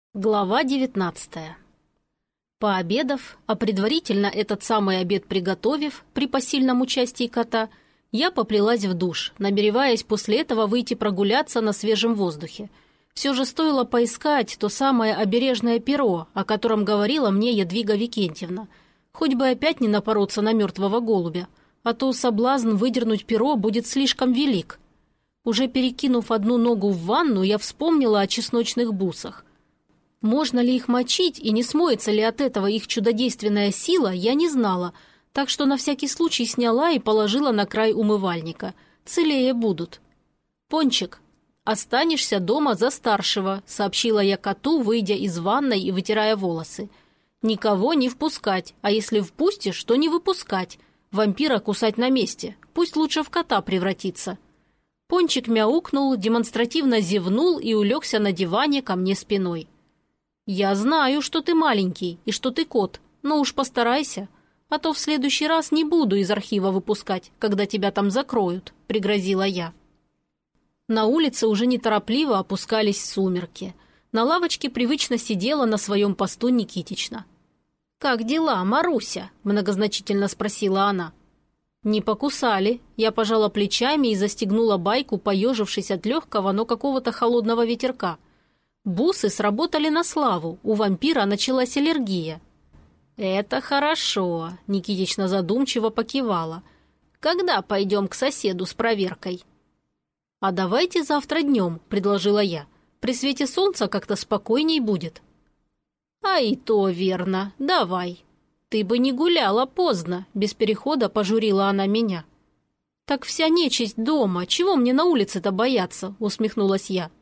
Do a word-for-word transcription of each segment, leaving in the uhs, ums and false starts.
Глава девятнадцатая. Пообедав, а предварительно этот самый обед приготовив при посильном участии кота, я поплелась в душ, намереваясь после этого выйти прогуляться на свежем воздухе. Все же стоило поискать то самое обережное перо, о котором говорила мне Ядвига Викентьевна. Хоть бы опять не напороться на мертвого голубя, а то соблазн выдернуть перо будет слишком велик. Уже перекинув одну ногу в ванну, я вспомнила о чесночных бусах. Можно ли их мочить и не смоется ли от этого их чудодейственная сила, я не знала, так что на всякий случай сняла и положила на край умывальника. Целее будут. «Пончик, останешься дома за старшего», — сообщила я коту, выйдя из ванной и вытирая волосы. «Никого не впускать, а если впустишь, то не выпускать. Вампира кусать на месте, пусть лучше в кота превратится». Пончик мяукнул, демонстративно зевнул и улегся на диване ко мне спиной. «Я знаю, что ты маленький и что ты кот, но уж постарайся, а то в следующий раз не буду из архива выпускать, когда тебя там закроют», — пригрозила я. На улице уже неторопливо опускались сумерки. На лавочке привычно сидела на своем посту Никитична. «Как дела, Маруся?» — многозначительно спросила она. «Не покусали». Я пожала плечами и застегнула байку, поежившись от легкого, но какого-то холодного ветерка. Бусы сработали на славу, у вампира началась аллергия. «Это хорошо», — Никитична задумчиво покивала. «Когда пойдем к соседу с проверкой?» «А давайте завтра днем», — предложила я. «При свете солнца как-то спокойней будет». «А и то верно. Давай. Ты бы не гуляла поздно», — без перехода пожурила она меня. «Так вся нечисть дома. Чего мне на улице-то бояться?» — усмехнулась я.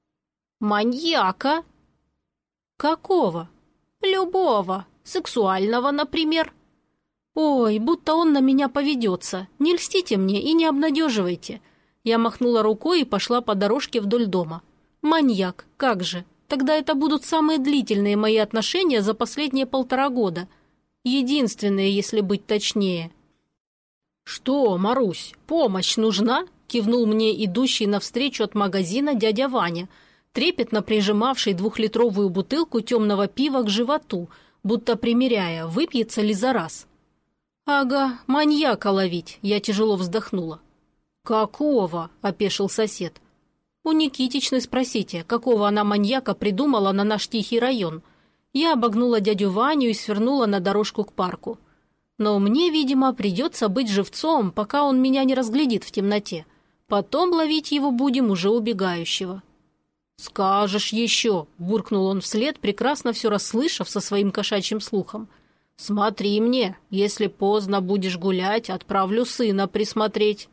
«Маньяка». «Какого?» «Любого. Сексуального, например». «Ой, будто он на меня поведется. Не льстите мне и не обнадеживайте». Я махнула рукой и пошла по дорожке вдоль дома. «Маньяк, как же? Тогда это будут самые длительные мои отношения за последние полтора года. Единственные, если быть точнее». «Что, Марусь, помощь нужна?» — кивнул мне идущий навстречу от магазина дядя Ваня, трепетно прижимавший двухлитровую бутылку темного пива к животу, будто примеряя, выпьется ли за раз. «Ага, маньяка ловить», — я тяжело вздохнула. «Какого?» — опешил сосед. «У Никитичны спросите, какого она маньяка придумала на наш тихий район». Я обогнула дядю Ваню и свернула на дорожку к парку. Но мне, видимо, придется быть живцом, пока он меня не разглядит в темноте. Потом ловить его будем уже убегающего. «Скажешь еще!» – буркнул он вслед, прекрасно все расслышав со своим кошачьим слухом. «Смотри мне, если поздно будешь гулять, отправлю сына присмотреть».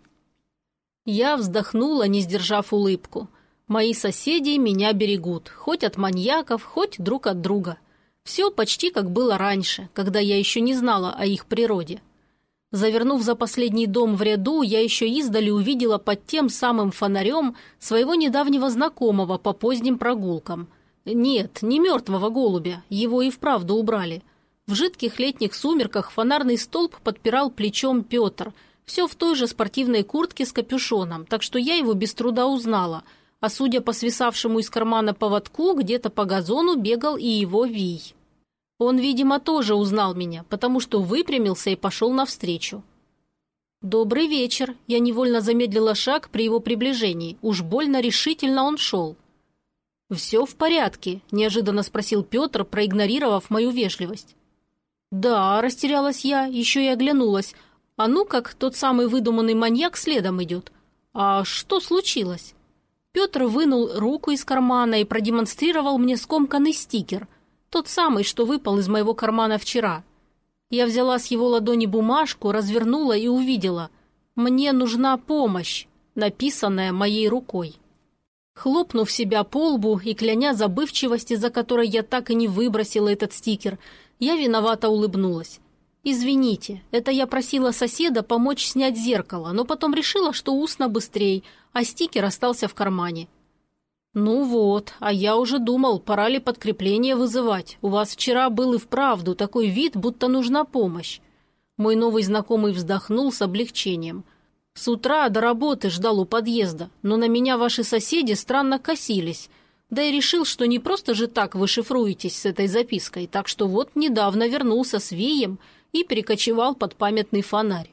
Я вздохнула, не сдержав улыбку. Мои соседи меня берегут, хоть от маньяков, хоть друг от друга. Все почти как было раньше, когда я еще не знала о их природе. Завернув за последний дом в ряду, я еще издали увидела под тем самым фонарем своего недавнего знакомого по поздним прогулкам. Нет, не мертвого голубя, его и вправду убрали. В жидких летних сумерках фонарный столб подпирал плечом Петр, все в той же спортивной куртке с капюшоном, так что я его без труда узнала, а судя по свисавшему из кармана поводку, где-то по газону бегал и его Вий. Он, видимо, тоже узнал меня, потому что выпрямился и пошел навстречу. «Добрый вечер!» Я невольно замедлила шаг при его приближении. Уж больно решительно он шел. «Все в порядке?» – неожиданно спросил Петр, проигнорировав мою вежливость. «Да», – растерялась я, еще и оглянулась. «А ну как тот самый выдуманный маньяк следом идет? А что случилось?» Петр вынул руку из кармана и продемонстрировал мне скомканный стикер – тот самый, что выпал из моего кармана вчера. Я взяла с его ладони бумажку, развернула и увидела. «Мне нужна помощь», написанная моей рукой. Хлопнув себя по лбу и кляня забывчивости, за которой я так и не выбросила этот стикер, я виновато улыбнулась. «Извините, это я просила соседа помочь снять зеркало, но потом решила, что устно быстрей, а стикер остался в кармане». «Ну вот, а я уже думал, пора ли подкрепление вызывать. У вас вчера был и вправду такой вид, будто нужна помощь». Мой новый знакомый вздохнул с облегчением. «С утра до работы ждал у подъезда, но на меня ваши соседи странно косились. Да и решил, что не просто же так вы шифруетесь с этой запиской, так что вот недавно вернулся с Вием и перекочевал под памятный фонарь.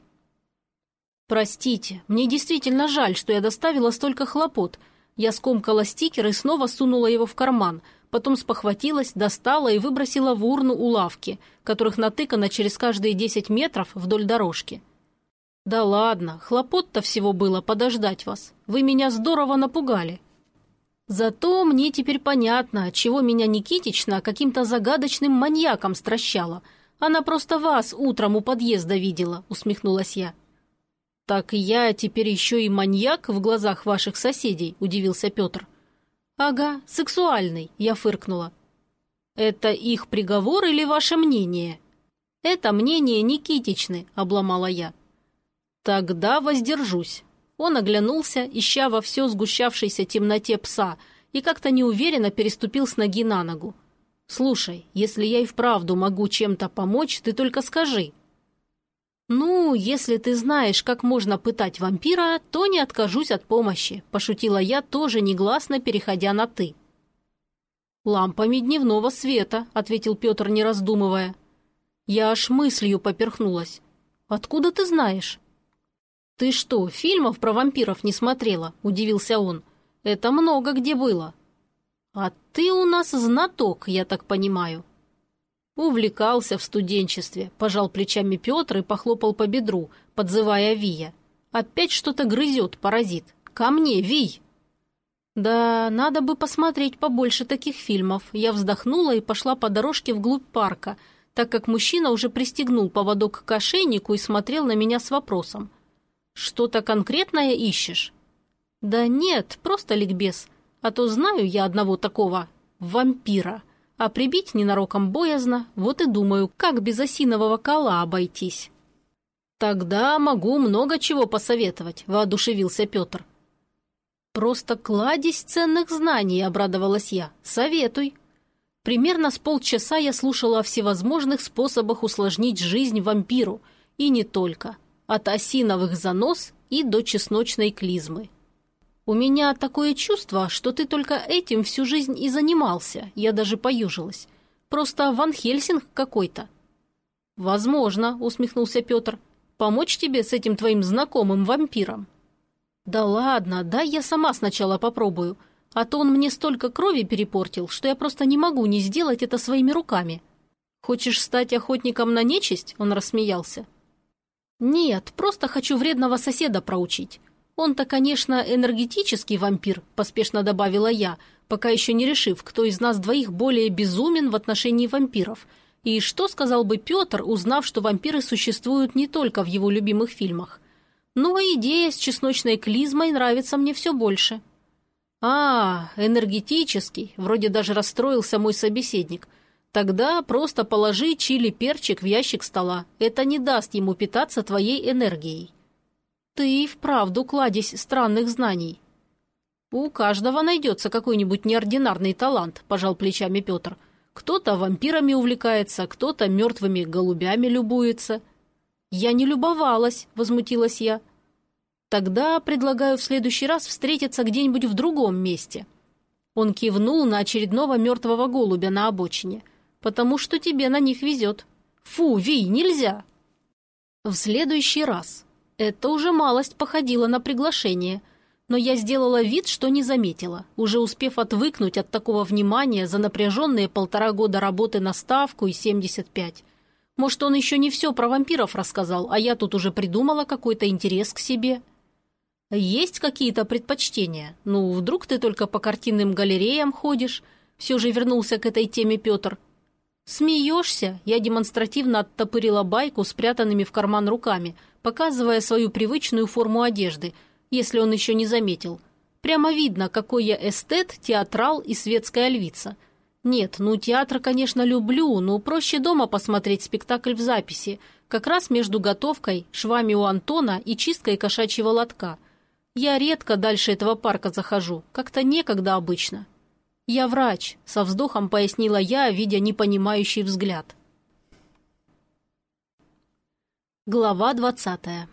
«Простите, мне действительно жаль, что я доставила столько хлопот». Я скомкала стикер и снова сунула его в карман, потом спохватилась, достала и выбросила в урну у лавки, которых натыкано через каждые десять метров вдоль дорожки. «Да ладно, хлопот-то всего было подождать вас. Вы меня здорово напугали». «Зато мне теперь понятно, отчего меня Никитична каким-то загадочным маньяком стращала. Она просто вас утром у подъезда видела», — усмехнулась я. «Так я теперь еще и маньяк в глазах ваших соседей», — удивился Петр. «Ага, сексуальный», — я фыркнула. «Это их приговор или ваше мнение?» «Это мнение Никитичны», — обломала я. «Тогда воздержусь». Он оглянулся, ища во все сгущавшейся темноте пса, и как-то неуверенно переступил с ноги на ногу. «Слушай, если я и вправду могу чем-то помочь, ты только скажи». «Ну, если ты знаешь, как можно пытать вампира, то не откажусь от помощи», – пошутила я, тоже негласно переходя на «ты». «Лампами дневного света», – ответил Петр, не раздумывая. Я аж мыслью поперхнулась. «Откуда ты знаешь?» «Ты что, фильмов про вампиров не смотрела?» – удивился он. «Это много где было». «А ты у нас знаток, я так понимаю». «Увлекался в студенчестве», – пожал плечами Петр и похлопал по бедру, подзывая Вия. «Опять что-то грызет, паразит. Ко мне, Вий!» «Да, надо бы посмотреть побольше таких фильмов». Я вздохнула и пошла по дорожке вглубь парка, так как мужчина уже пристегнул поводок к ошейнику и смотрел на меня с вопросом. «Что-то конкретное ищешь?» «Да нет, просто ликбез. А то знаю я одного такого вампира. А прибить ненароком боязно, вот и думаю, как без осинового кола обойтись». «Тогда могу много чего посоветовать», – воодушевился Петр. «Просто кладезь ценных знаний», – обрадовалась я. «Советуй». Примерно с полчаса я слушала о всевозможных способах усложнить жизнь вампиру, и не только, от осиновых занос и до чесночной клизмы. «У меня такое чувство, что ты только этим всю жизнь и занимался», я даже поюжилась. «Просто Ван Хельсинг какой-то». «Возможно», — усмехнулся Петр, — «помочь тебе с этим твоим знакомым вампиром». «Да ладно, дай я сама сначала попробую, а то он мне столько крови перепортил, что я просто не могу не сделать это своими руками». «Хочешь стать охотником на нечисть?» — он рассмеялся. «Нет, просто хочу вредного соседа проучить. Он-то, конечно, энергетический вампир», – поспешно добавила я, пока еще не решив, кто из нас двоих более безумен в отношении вампиров. И что сказал бы Петр, узнав, что вампиры существуют не только в его любимых фильмах. Но идея с чесночной клизмой нравится мне все больше. «А, энергетический», – вроде даже расстроился мой собеседник. «Тогда просто положи чили-перчик в ящик стола. Это не даст ему питаться твоей энергией». «Ты и вправду кладезь странных знаний». «У каждого найдется какой-нибудь неординарный талант», – пожал плечами Петр. «Кто-то вампирами увлекается, кто-то мертвыми голубями любуется». «Я не любовалась», – возмутилась я. «Тогда предлагаю в следующий раз встретиться где-нибудь в другом месте». Он кивнул на очередного мертвого голубя на обочине. «Потому что тебе на них везет». «Фу, Вий, нельзя!» «В следующий раз». Это уже малость походило на приглашение, но я сделала вид, что не заметила, уже успев отвыкнуть от такого внимания за напряженные полтора года работы на ставку и семьдесят пять. Может, он еще не все про вампиров рассказал, а я тут уже придумала какой-то интерес к себе. «Есть какие-то предпочтения? Ну, вдруг ты только по картинным галереям ходишь?» Все же вернулся к этой теме Петр. «Смеешься?» Я демонстративно оттопырила байку спрятанными в карман руками, показывая свою привычную форму одежды, если он еще не заметил. Прямо видно, какой я эстет, театрал и светская львица. Нет, ну театр, конечно, люблю, но проще дома посмотреть спектакль в записи, как раз между готовкой, швами у Антона и чисткой кошачьего лотка. Я редко дальше этого парка захожу, как-то некогда обычно. «Я врач», — со вздохом пояснила я, видя непонимающий взгляд. Глава двадцатая.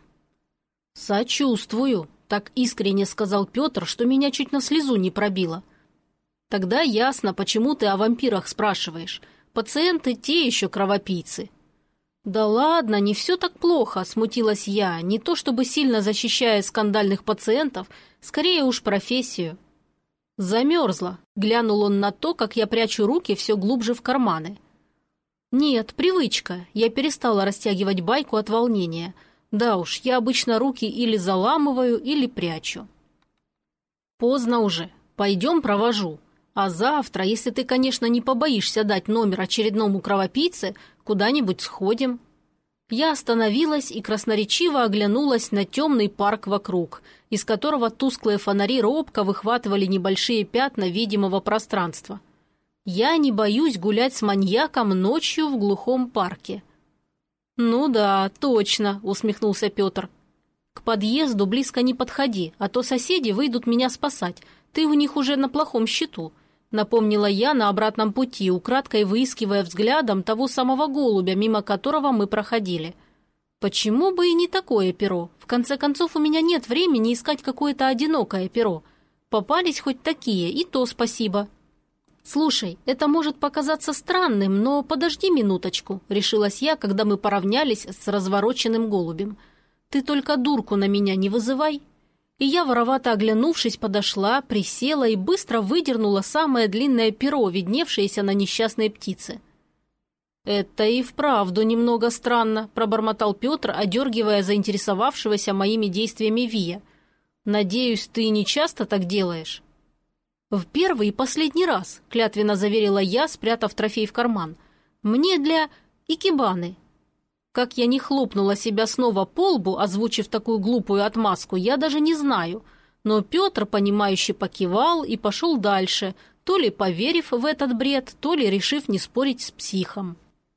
«Сочувствую», — так искренне сказал Петр, что меня чуть на слезу не пробило. Тогда ясно, почему ты о вампирах спрашиваешь. Пациенты те еще кровопийцы». «Да ладно, не все так плохо», — смутилась я, не то чтобы сильно защищая скандальных пациентов, скорее уж профессию. «Замерзла», — глянул он на то, как я прячу руки все глубже в карманы. «Нет, привычка», — я перестала растягивать байку от волнения. Да уж, я обычно руки или заламываю, или прячу. «Поздно уже, пойдем провожу. А завтра, если ты, конечно, не побоишься дать номер очередному кровопийце, куда-нибудь сходим». Я остановилась и красноречиво оглянулась на темный парк вокруг, из которого тусклые фонари робко выхватывали небольшие пятна видимого пространства. Я не боюсь гулять с маньяком ночью в глухом парке. «Ну да, точно», — усмехнулся Петр. «К подъезду близко не подходи, а то соседи выйдут меня спасать. Ты у них уже на плохом счету», — напомнила я на обратном пути, украдкой выискивая взглядом того самого голубя, мимо которого мы проходили. «Почему бы и не такое перо? В конце концов, у меня нет времени искать какое-то одинокое перо. Попались хоть такие, и то спасибо». «Слушай, это может показаться странным, но подожди минуточку», — решилась я, когда мы поравнялись с развороченным голубем. «Ты только дурку на меня не вызывай». И я, воровато оглянувшись, подошла, присела и быстро выдернула самое длинное перо, видневшееся на несчастной птице. «Это и вправду немного странно», — пробормотал Петр, одергивая заинтересовавшегося моими действиями Вия. «Надеюсь, ты не часто так делаешь?» «В первый и последний раз», — клятвенно заверила я, спрятав трофей в карман. «Мне для икебаны». Как я не хлопнула себя снова по лбу, озвучив такую глупую отмазку, я даже не знаю. Но Петр, понимающе покивал и пошел дальше, то ли поверив в этот бред, то ли решив не спорить с психом.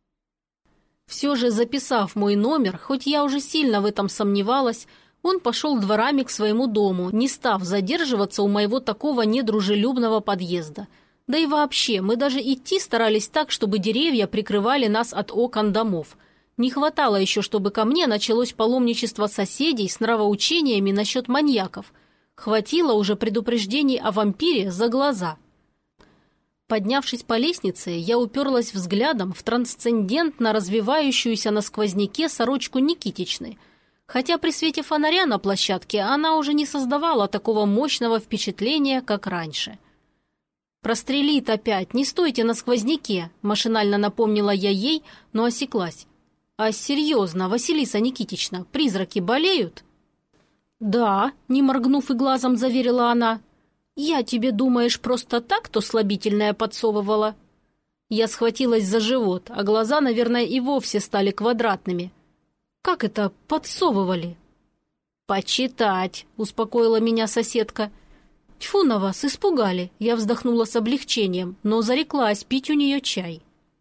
Все же, записав мой номер, хоть я уже сильно в этом сомневалась, он пошел дворами к своему дому, не став задерживаться у моего такого недружелюбного подъезда. Да и вообще, мы даже идти старались так, чтобы деревья прикрывали нас от окон домов. Не хватало еще, чтобы ко мне началось паломничество соседей с нравоучениями насчет маньяков. Хватило уже предупреждений о вампире за глаза. Поднявшись по лестнице, я уперлась взглядом в трансцендентно развивающуюся на сквозняке сорочку Никитичны. Хотя при свете фонаря на площадке она уже не создавала такого мощного впечатления, как раньше. «Прострелит опять, не стойте на сквозняке», – машинально напомнила я ей, но осеклась. «А серьезно, Василиса Никитична, призраки болеют?» «Да», – не моргнув и глазом заверила она. «Я тебе, думаешь, просто так то слабительное подсовывала?» Я схватилась за живот, а глаза, наверное, и вовсе стали квадратными. «Как это подсовывали?» «Почитать», — успокоила меня соседка. «Тьфу на вас, испугали», — я вздохнула с облегчением, но зареклась пить у нее чай.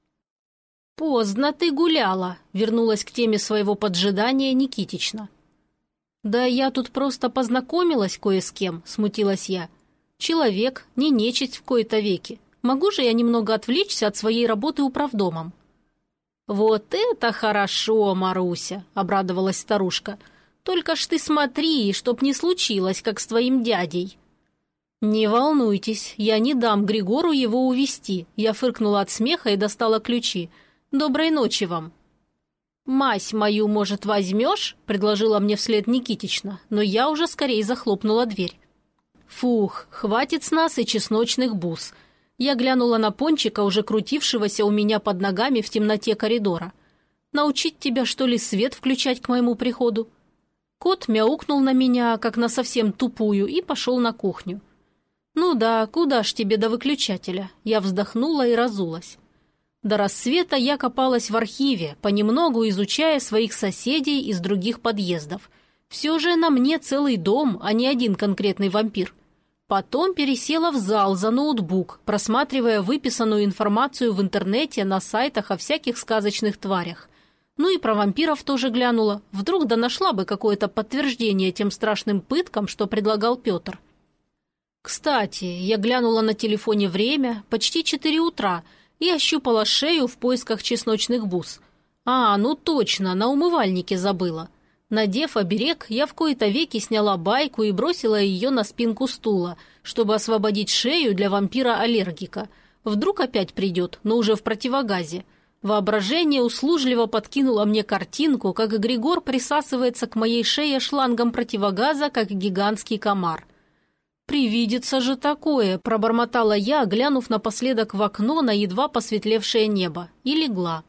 «Поздно ты гуляла», — вернулась к теме своего поджидания Никитична. «Да я тут просто познакомилась кое с кем», — смутилась я. «Человек, не нечисть в кои-то веки. Могу же я немного отвлечься от своей работы управдомом?» «Вот это хорошо, Маруся!» — обрадовалась старушка. «Только ж ты смотри, чтоб не случилось, как с твоим дядей». «Не волнуйтесь, я не дам Григору его увести», — я фыркнула от смеха и достала ключи. «Доброй ночи вам». «Мась мою, может, возьмешь?» — предложила мне вслед Никитична, но я уже скорее захлопнула дверь. «Фух, хватит с нас и чесночных бус». Я глянула на Пончика, уже крутившегося у меня под ногами в темноте коридора. «Научить тебя, что ли, свет включать к моему приходу?» Кот мяукнул на меня, как на совсем тупую, и пошел на кухню. «Ну да, куда ж тебе до выключателя?» Я вздохнула и разулась. До рассвета я копалась в архиве, понемногу изучая своих соседей из других подъездов. Все же на мне целый дом, а не один конкретный вампир. Потом пересела в зал за ноутбук, просматривая выписанную информацию в интернете на сайтах о всяких сказочных тварях. Ну и про вампиров тоже глянула. Вдруг да нашла бы какое-то подтверждение тем страшным пыткам, что предлагал Петр. Кстати, я глянула на телефоне время, почти четыре утра, и ощупала шею в поисках чесночных бус. А, ну точно, на умывальнике забыла. Надев оберег, я в кои-то веки сняла байку и бросила ее на спинку стула, чтобы освободить шею для вампира-аллергика. Вдруг опять придет, но уже в противогазе. Воображение услужливо подкинуло мне картинку, как Григор присасывается к моей шее шлангом противогаза, как гигантский комар. «Привидится же такое!» – пробормотала я, глянув напоследок в окно на едва посветлевшее небо, и легла.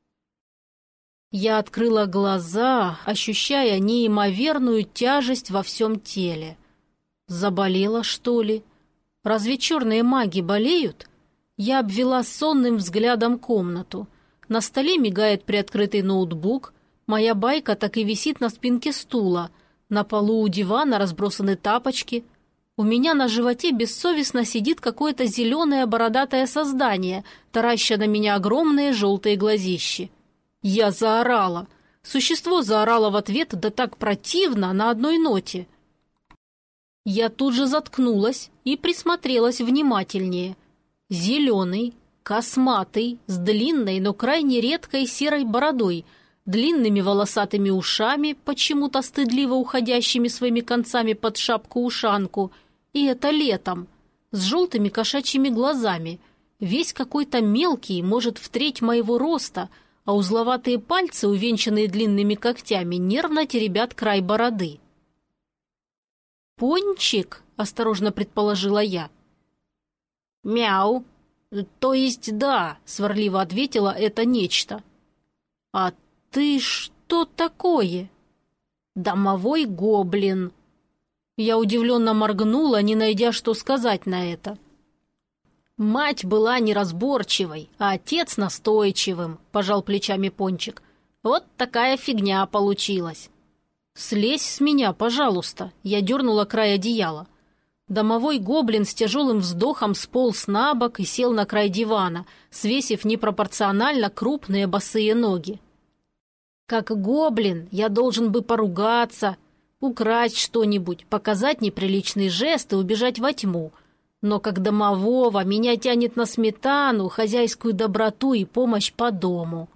Я открыла глаза, ощущая неимоверную тяжесть во всем теле. Заболела, что ли? Разве черные маги болеют? Я обвела сонным взглядом комнату. На столе мигает приоткрытый ноутбук, моя байка так и висит на спинке стула, на полу у дивана разбросаны тапочки. У меня на животе бессовестно сидит какое-то зеленое бородатое создание, тараща на меня огромные желтые глазищи. Я заорала. Существо заорало в ответ, да так противно, на одной ноте. Я тут же заткнулась и присмотрелась внимательнее. Зеленый, косматый, с длинной, но крайне редкой серой бородой, длинными волосатыми ушами, почему-то стыдливо уходящими своими концами под шапку-ушанку, и это летом, с желтыми кошачьими глазами, весь какой-то мелкий, может, в треть моего роста, а узловатые пальцы, увенчанные длинными когтями, нервно теребят край бороды. «Пончик?» – осторожно предположила я. «Мяу. То есть да», — сварливо ответила это нечто. «А ты что такое?» «Домовой гоблин». Я удивленно моргнула, не найдя, что сказать на это. «Мать была неразборчивой, а отец настойчивым», — пожал плечами Пончик. «Вот такая фигня получилась». «Слезь с меня, пожалуйста», — я дернула край одеяла. Домовой гоблин с тяжелым вздохом сполз на бок и сел на край дивана, свесив непропорционально крупные босые ноги. «Как гоблин я должен бы поругаться, украсть что-нибудь, показать неприличный жест и убежать во тьму. Но как домового меня тянет на сметану, хозяйскую доброту и помощь по дому».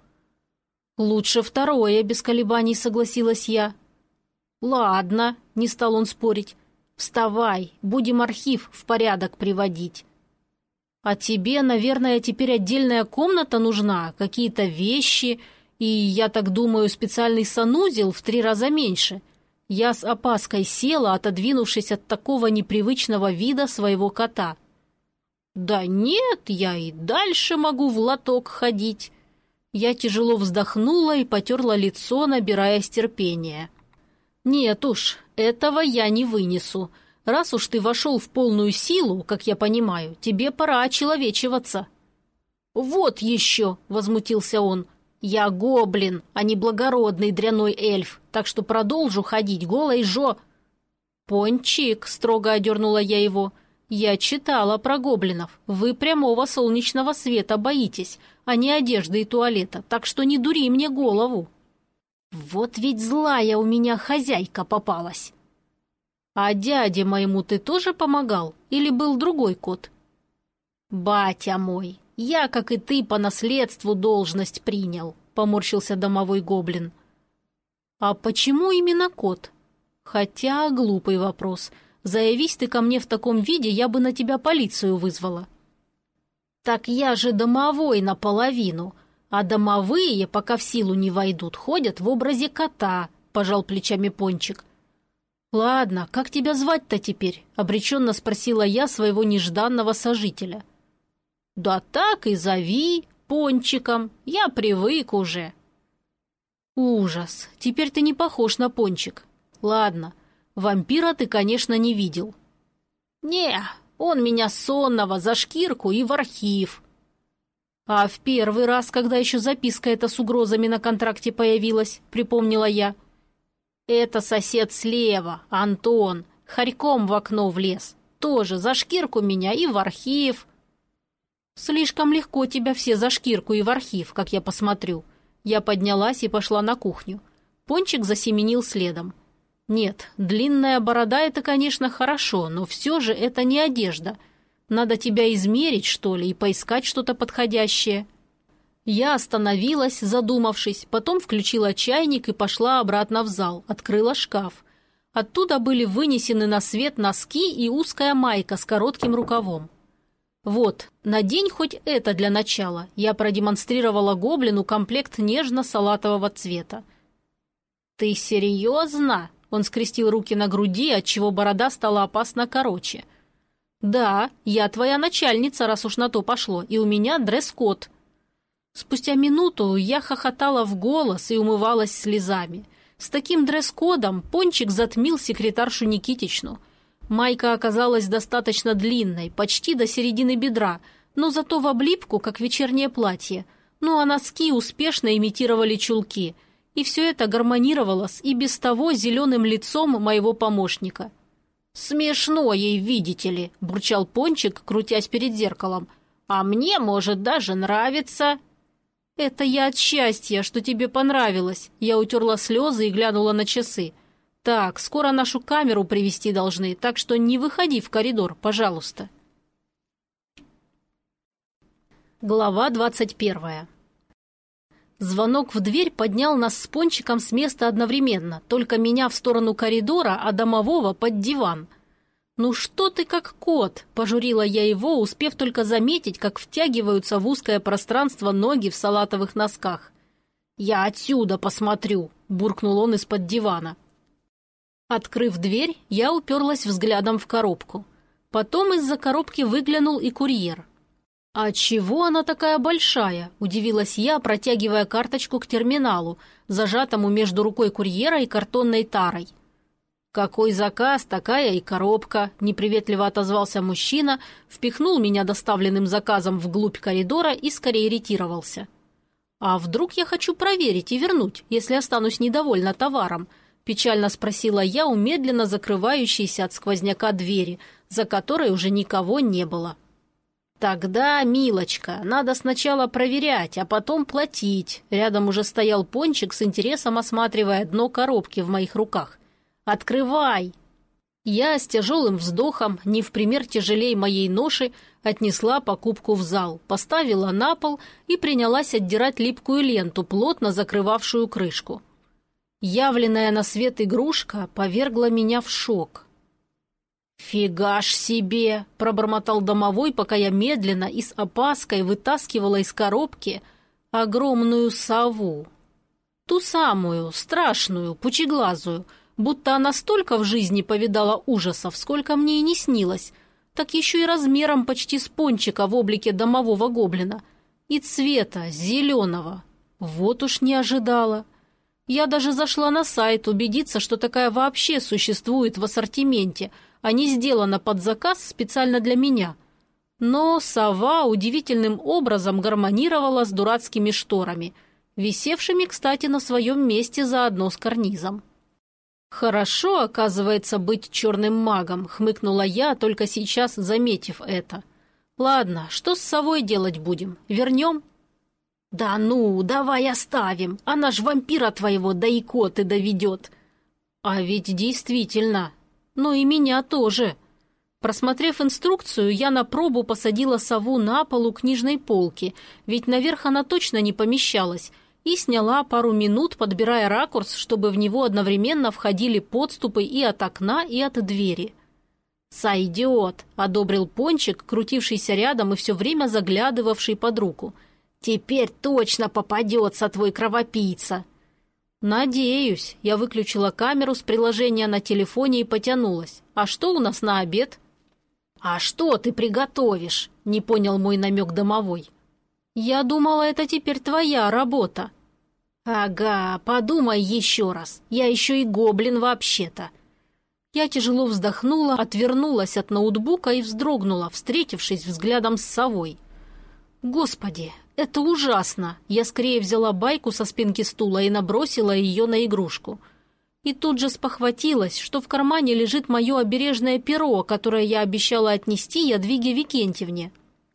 «Лучше второе», — без колебаний согласилась я. «Ладно», — не стал он спорить. «Вставай, будем архив в порядок приводить». «А тебе, наверное, теперь отдельная комната нужна, какие-то вещи, и, я так думаю, специальный санузел в три раза меньше». Я с опаской села, отодвинувшись от такого непривычного вида своего кота. «Да нет, я и дальше могу в лоток ходить». Я тяжело вздохнула и потерла лицо, набираясь терпения. «Нет уж, этого я не вынесу. Раз уж ты вошел в полную силу, как я понимаю, тебе пора очеловечиваться». «Вот еще!» — возмутился он. «Я гоблин, а не благородный дряной эльф, так что продолжу ходить голой жо...» «Пончик!» — строго одернула я его. «Я читала про гоблинов. Вы прямого солнечного света боитесь, а не одежды и туалета, так что не дури мне голову». «Вот ведь злая у меня хозяйка попалась». «А дяде моему ты тоже помогал? Или был другой кот?» «Батя мой, я, как и ты, по наследству должность принял», — поморщился домовой гоблин. «А почему именно кот? Хотя глупый вопрос. Заявись ты ко мне в таком виде, я бы на тебя полицию вызвала». «Так я же домовой наполовину. А домовые, пока в силу не войдут, ходят в образе кота», — пожал плечами Пончик. «Ладно, как тебя звать-то теперь?» — обреченно спросила я своего нежданного сожителя. «Да так и зови, Пончиком, я привык уже». «Ужас, теперь ты не похож на Пончик. Ладно, вампира ты, конечно, не видел». «Не, он меня сонного за шкирку и в архив». «А в первый раз, когда еще записка эта с угрозами на контракте появилась», — припомнила я. «Это сосед слева, Антон, хорьком в окно влез. Тоже за шкирку меня и в архив». «Слишком легко тебя все за шкирку и в архив, как я посмотрю». Я поднялась и пошла на кухню. Пончик засеменил следом. «Нет, длинная борода — это, конечно, хорошо, но все же это не одежда. Надо тебя измерить, что ли, и поискать что-то подходящее». Я остановилась, задумавшись, потом включила чайник и пошла обратно в зал, открыла шкаф. Оттуда были вынесены на свет носки и узкая майка с коротким рукавом. «Вот, надень хоть это для начала», — я продемонстрировала гоблину комплект нежно-салатового цвета. «Ты серьезно?» — он скрестил руки на груди, отчего борода стала опасно короче. «Да, я твоя начальница, раз уж на то пошло, и у меня дресс-код». Спустя минуту я хохотала в голос и умывалась слезами. С таким дресс-кодом Пончик затмил секретаршу Никитичну. Майка оказалась достаточно длинной, почти до середины бедра, но зато в облипку, как вечернее платье. Ну а носки успешно имитировали чулки. И все это гармонировало с и без того зеленым лицом моего помощника. «Смешно ей, видите ли», – бурчал Пончик, крутясь перед зеркалом. «А мне, может, даже нравится». «Это я от счастья, что тебе понравилось». Я утерла слезы и глянула на часы. «Так, скоро нашу камеру привезти должны, так что не выходи в коридор, пожалуйста». Глава двадцать первая. Звонок в дверь поднял нас с Пончиком с места одновременно, только меня в сторону коридора, а домового под диван. «Ну что ты как кот?» – пожурила я его, успев только заметить, как втягиваются в узкое пространство ноги в салатовых носках. «Я отсюда посмотрю», – буркнул он из-под дивана. Открыв дверь, я уперлась взглядом в коробку. Потом из-за коробки выглянул и курьер. «А чего она такая большая?» – удивилась я, протягивая карточку к терминалу, зажатому между рукой курьера и картонной тарой. «Какой заказ, такая и коробка», – неприветливо отозвался мужчина, впихнул меня доставленным заказом вглубь коридора и скорее ретировался. «А вдруг я хочу проверить и вернуть, если останусь недовольна товаром?» – печально спросила я у медленно закрывающейся от сквозняка двери, за которой уже никого не было. «Тогда, милочка, надо сначала проверять, а потом платить». Рядом уже стоял Пончик с интересом, осматривая дно коробки в моих руках. «Открывай!» Я с тяжелым вздохом, не в пример тяжелей моей ноши, отнесла покупку в зал, поставила на пол и принялась отдирать липкую ленту, плотно закрывавшую крышку. Явленная на свет игрушка повергла меня в шок. «Фига ж себе!» – пробормотал домовой, пока я медленно и с опаской вытаскивала из коробки огромную сову. Ту самую, страшную, пучеглазую, будто она столько в жизни повидала ужасов, сколько мне и не снилось, так еще и размером почти с Пончика в облике домового гоблина. И цвета зеленого. Вот уж не ожидала. Я даже зашла на сайт убедиться, что такая вообще существует в ассортименте, а не сделана под заказ специально для меня. Но сова удивительным образом гармонировала с дурацкими шторами, висевшими, кстати, на своем месте заодно с карнизом. «Хорошо, оказывается, быть черным магом», — хмыкнула я, только сейчас заметив это. «Ладно, что с совой делать будем? Вернем?» «Да ну, давай оставим, она ж вампира твоего до икоты доведет». «А ведь действительно, ну и меня тоже». Просмотрев инструкцию, я на пробу посадила сову на пол у книжной полки, ведь наверх она точно не помещалась, и сняла пару минут, подбирая ракурс, чтобы в него одновременно входили подступы и от окна, и от двери. «Сойдет», — одобрил Пончик, крутившийся рядом и все время заглядывавший под руку. «Теперь точно попадется твой кровопийца». «Надеюсь». Я выключила камеру с приложения на телефоне и потянулась. «А что у нас на обед?» «А что ты приготовишь?» — не понял мой намек домовой. «Я думала, это теперь твоя работа». «Ага, подумай еще раз. Я еще и гоблин вообще-то». Я тяжело вздохнула, отвернулась от ноутбука и вздрогнула, встретившись взглядом с совой. «Господи, это ужасно!» Я скорее взяла байку со спинки стула и набросила ее на игрушку. И тут же спохватилась, что в кармане лежит мое обережное перо, которое я обещала отнести Ядвиге Викентьевне.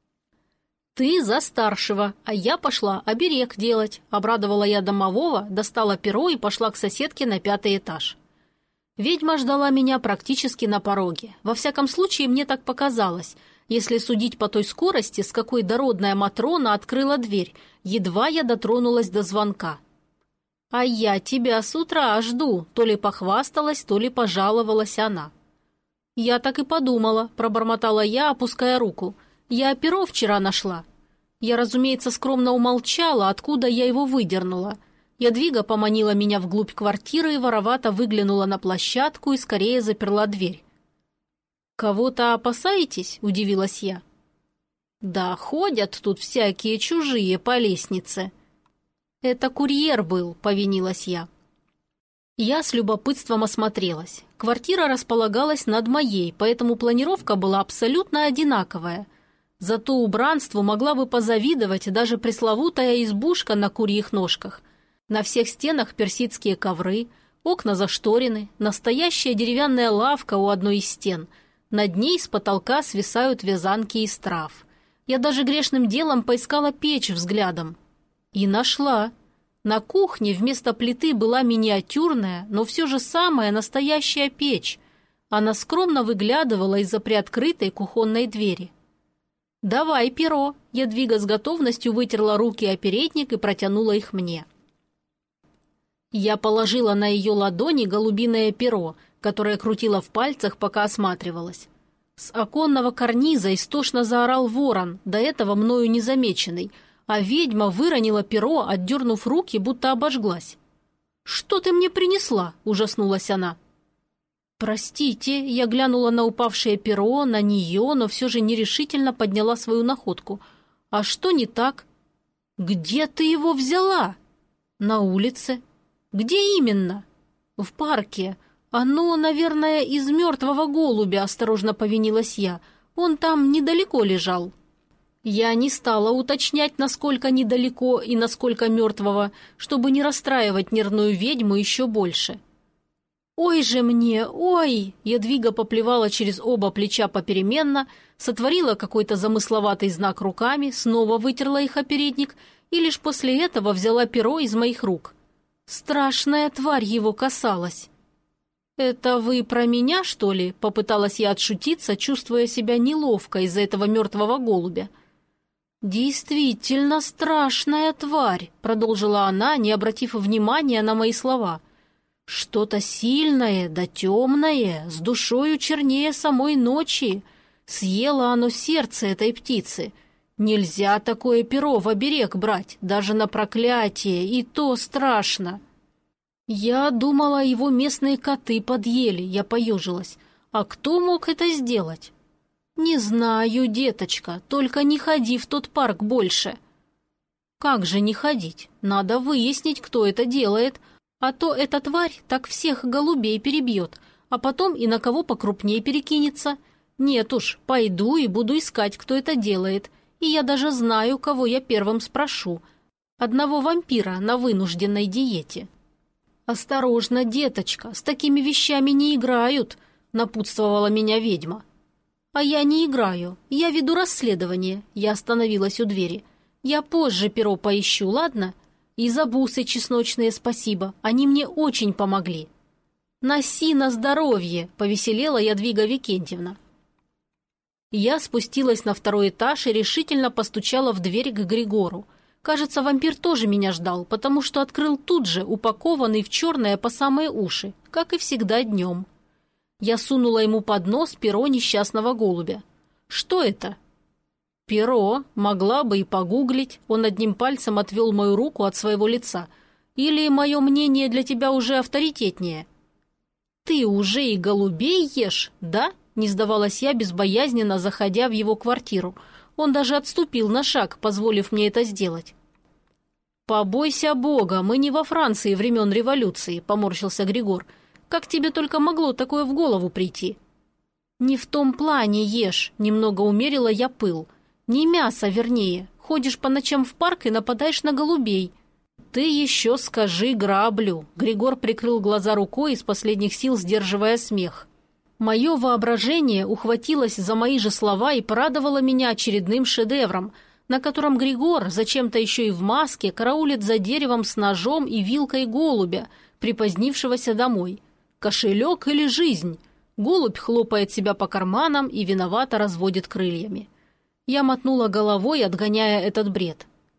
«Ты за старшего, а я пошла оберег делать», — обрадовала я домового, достала перо и пошла к соседке на пятый этаж. Ведьма ждала меня практически на пороге. Во всяком случае, мне так показалось, если судить по той скорости, с какой дородная Матрона открыла дверь, едва я дотронулась до звонка. «А я тебя с утра жду», — то ли похвасталась, то ли пожаловалась она. «Я так и подумала», — пробормотала я, опуская руку. «Я перо вчера нашла». Я, разумеется, скромно умолчала, откуда я его выдернула. Ядвига поманила меня вглубь квартиры и воровато выглянула на площадку и скорее заперла дверь. «Кого-то опасаетесь?» – удивилась я. «Да, ходят тут всякие чужие по лестнице». «Это курьер был», – повинилась я. Я с любопытством осмотрелась. Квартира располагалась над моей, поэтому планировка была абсолютно одинаковая. Зато убранству могла бы позавидовать даже пресловутая избушка на курьих ножках. На всех стенах персидские ковры, окна зашторены, настоящая деревянная лавка у одной из стен. Над ней с потолка свисают вязанки из трав. Я даже грешным делом поискала печь взглядом. И нашла. На кухне вместо плиты была миниатюрная, но все же самая настоящая печь. Она скромно выглядывала из-за приоткрытой кухонной двери. «Давай перо!» Ядвига с готовностью вытерла руки о передник и протянула их мне. Я положила на ее ладони голубиное перо, которое крутила в пальцах, пока осматривалась. С оконного карниза истошно заорал ворон, до этого мною незамеченный, а ведьма выронила перо, отдернув руки, будто обожглась. «Что ты мне принесла?» – ужаснулась она. «Простите», я глянула на упавшее перо, на нее, но все же нерешительно подняла свою находку. «А что не так?» «Где ты его взяла?» «На улице». «Где именно?» «В парке. Оно, наверное, из мертвого голубя», – осторожно повинилась я. «Он там недалеко лежал». Я не стала уточнять, насколько недалеко и насколько мертвого, чтобы не расстраивать нервную ведьму еще больше. «Ой же мне, ой!» Ядвига поплевала через оба плеча попеременно, сотворила какой-то замысловатый знак руками, снова вытерла их о передник и лишь после этого взяла перо из моих рук. Страшная тварь его касалась. «Это вы про меня, что ли?» – попыталась я отшутиться, чувствуя себя неловко из-за этого мертвого голубя. «Действительно страшная тварь», – продолжила она, не обратив внимания на мои слова. «Что-то сильное да темное, с душою чернее самой ночи. Съело оно сердце этой птицы. Нельзя такое перо в оберег брать, даже на проклятие, и то страшно». Я думала, его местные коты подъели, я поежилась. А кто мог это сделать? «Не знаю, деточка, только не ходи в тот парк больше». «Как же не ходить? Надо выяснить, кто это делает, а то эта тварь так всех голубей перебьет, а потом и на кого покрупнее перекинется. Нет уж, пойду и буду искать, кто это делает, и я даже знаю, кого я первым спрошу. Одного вампира на вынужденной диете». «Осторожно, деточка, с такими вещами не играют», — напутствовала меня ведьма. «А я не играю, я веду расследование», — я остановилась у двери. «Я позже перо поищу, ладно? И за бусы чесночные спасибо, они мне очень помогли». «Носи на здоровье», — повеселела Ядвига Викентьевна. Я спустилась на второй этаж и решительно постучала в дверь к Григору. Кажется, вампир тоже меня ждал, потому что открыл тут же, упакованный в черное по самые уши, как и всегда днем. Я сунула ему под нос перо несчастного голубя. «Что это?» «Перо. Могла бы и погуглить». Он одним пальцем отвел мою руку от своего лица. «Или мое мнение для тебя уже авторитетнее?» «Ты уже и голубей ешь, да?» Не сдавалась я, безбоязненно заходя в его квартиру. Он даже отступил на шаг, позволив мне это сделать. «Побойся Бога, мы не во Франции времен революции», — поморщился Григор. «Как тебе только могло такое в голову прийти?» «Не в том плане ешь», — немного умерила я пыл. «Не мясо, вернее. Ходишь по ночам в парк и нападаешь на голубей». «Ты еще скажи граблю», — Григор прикрыл глаза рукой, из последних сил сдерживая смех. Мое воображение ухватилось за мои же слова и порадовало меня очередным шедевром, на котором Григор, зачем-то еще и в маске, караулит за деревом с ножом и вилкой голубя, припозднившегося домой. Кошелек или жизнь? Голубь хлопает себя по карманам и виновато разводит крыльями. Я мотнула головой, отгоняя этот бред.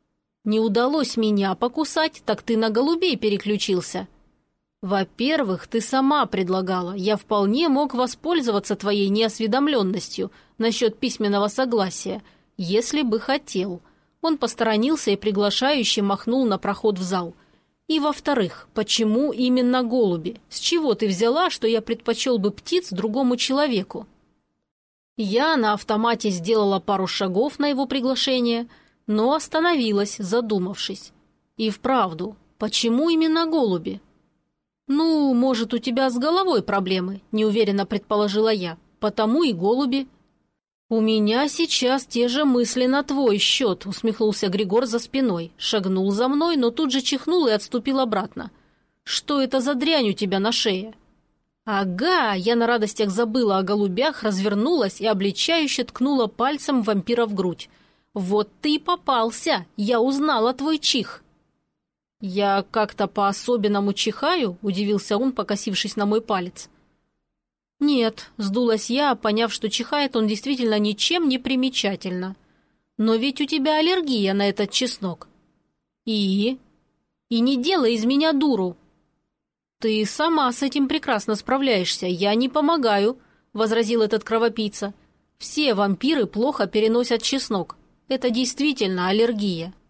Не удалось меня покусать, так ты на голубей переключился. Во-первых, ты сама предлагала. Я вполне мог воспользоваться твоей неосведомленностью насчет письменного согласия, если бы хотел. Он посторонился и приглашающе махнул на проход в зал. И во-вторых, почему именно голуби? С чего ты взяла, что я предпочел бы птиц другому человеку? Я на автомате сделала пару шагов на его приглашение, но остановилась, задумавшись. И вправду, почему именно голуби? «Ну, может, у тебя с головой проблемы», – неуверенно предположила я. «Потому и голуби». «У меня сейчас те же мысли на твой счет», – усмехнулся Григор за спиной. Шагнул за мной, но тут же чихнул и отступил обратно. «Что это за дрянь у тебя на шее?» «Ага», я на радостях забыла о голубях, развернулась и обличающе ткнула пальцем вампира в грудь. «Вот ты и попался, я узнала твой чих». «Я как-то по-особенному чихаю?» – удивился он, покосившись на мой палец. «Нет», – сдулась я, поняв, что чихает он действительно ничем не примечательно. «Но ведь у тебя аллергия на этот чеснок». «И?» «И не делай из меня дуру». «Ты сама с этим прекрасно справляешься, я не помогаю», – возразил этот кровопийца. «Все вампиры плохо переносят чеснок. Это действительно аллергия».